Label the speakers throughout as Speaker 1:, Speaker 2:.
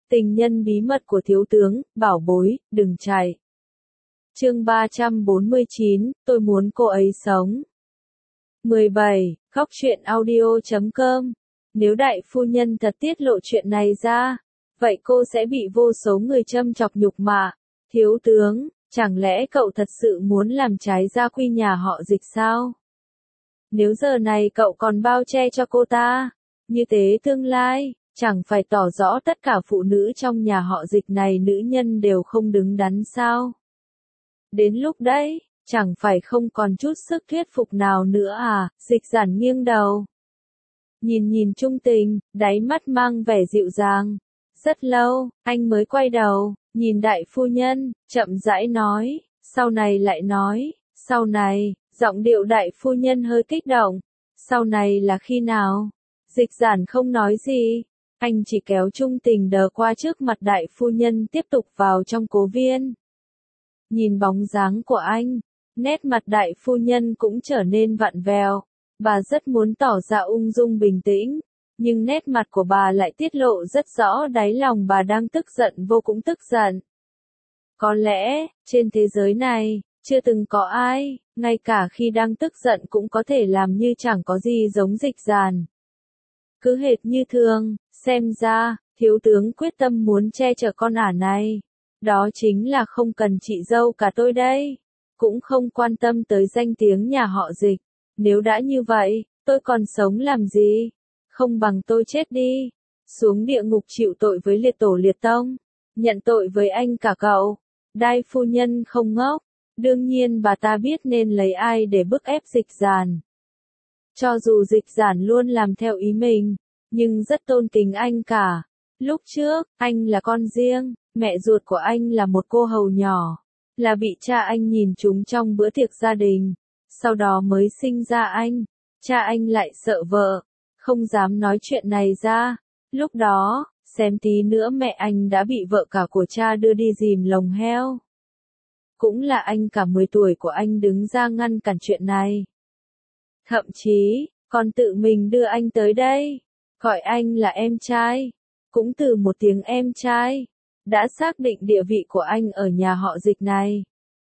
Speaker 1: Tình nhân bí mật của thiếu tướng, bảo bối, đừng chạy. Chương 349, tôi muốn cô ấy sống. 17. Góc truyện audio.com. Nếu đại phu nhân thật tiết lộ chuyện này ra, vậy cô sẽ bị vô số người châm chọc nhục mạ. Thiếu tướng, chẳng lẽ cậu thật sự muốn làm trái gia quy nhà họ Dịch sao? Nếu giờ này cậu còn bao che cho cô ta, như thế tương lai, chẳng phải tỏ rõ tất cả phụ nữ trong nhà họ Dịch này nữ nhân đều không đứng đắn sao? Đến lúc đấy, chẳng phải không còn chút sức thuyết phục nào nữa à? Dịch Giản nghiêng đầu. Nhìn Trung Tình, đáy mắt mang vẻ dịu dàng. Rất lâu, anh mới quay đầu, nhìn đại phu nhân, chậm rãi nói, sau này lại nói, sau này, giọng điệu đại phu nhân hơi kích động. Sau này là khi nào? Dịch Giản không nói gì, anh chỉ kéo Trung Tình đờ qua trước mặt đại phu nhân tiếp tục vào trong cố viên. Nhìn bóng dáng của anh, nét mặt đại phu nhân cũng trở nên vặn vẹo. Bà rất muốn tỏ ra ung dung bình tĩnh, nhưng nét mặt của bà lại tiết lộ rất rõ đáy lòng bà đang tức giận, vô cùng tức giận. Có lẽ, trên thế giới này, chưa từng có ai, ngay cả khi đang tức giận cũng có thể làm như chẳng có gì giống Dịch Giản. Cứ hệt như thường, xem ra, thiếu tướng quyết tâm muốn che chở con ả này. Đó chính là không cần chị dâu cả tôi đây. Cũng không quan tâm tới danh tiếng nhà họ Dịch. Nếu đã như vậy, tôi còn sống làm gì? Không bằng tôi chết đi. Xuống địa ngục chịu tội với liệt tổ liệt tông. Nhận tội với anh cả cậu. Đại phu nhân không ngốc. Đương nhiên bà ta biết nên lấy ai để bức ép Dịch Giản. Cho dù Dịch Giản luôn làm theo ý mình, nhưng rất tôn kính anh cả. Lúc trước, anh là con riêng, mẹ ruột của anh là một cô hầu nhỏ, là bị cha anh nhìn trúng trong bữa tiệc gia đình, sau đó mới sinh ra anh. Cha anh lại sợ vợ, không dám nói chuyện này ra. Lúc đó, xém tí nữa mẹ anh đã bị vợ cả của cha đưa đi dìm lồng heo. Cũng là anh cả 10 tuổi của anh đứng ra ngăn cản chuyện này. Thậm chí, còn tự mình đưa anh tới đây, gọi anh là em trai. Cũng từ một tiếng em trai, đã xác định địa vị của anh ở nhà họ Dịch này.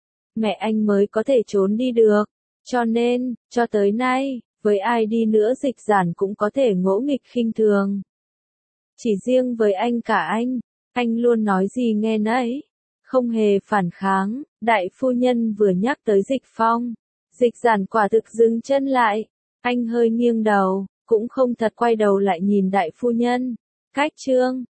Speaker 1: Mẹ anh mới có thể trốn đi được. Cho nên, cho tới nay, với ai đi nữa Dịch Giản cũng có thể ngỗ nghịch khinh thường. Chỉ riêng với anh cả anh luôn nói gì nghe nấy, không hề phản kháng. Đại phu nhân vừa nhắc tới Dịch Phong, Dịch Giản quả thực dừng chân lại. Anh hơi nghiêng đầu, cũng không thật quay đầu lại nhìn đại phu nhân. Cách chương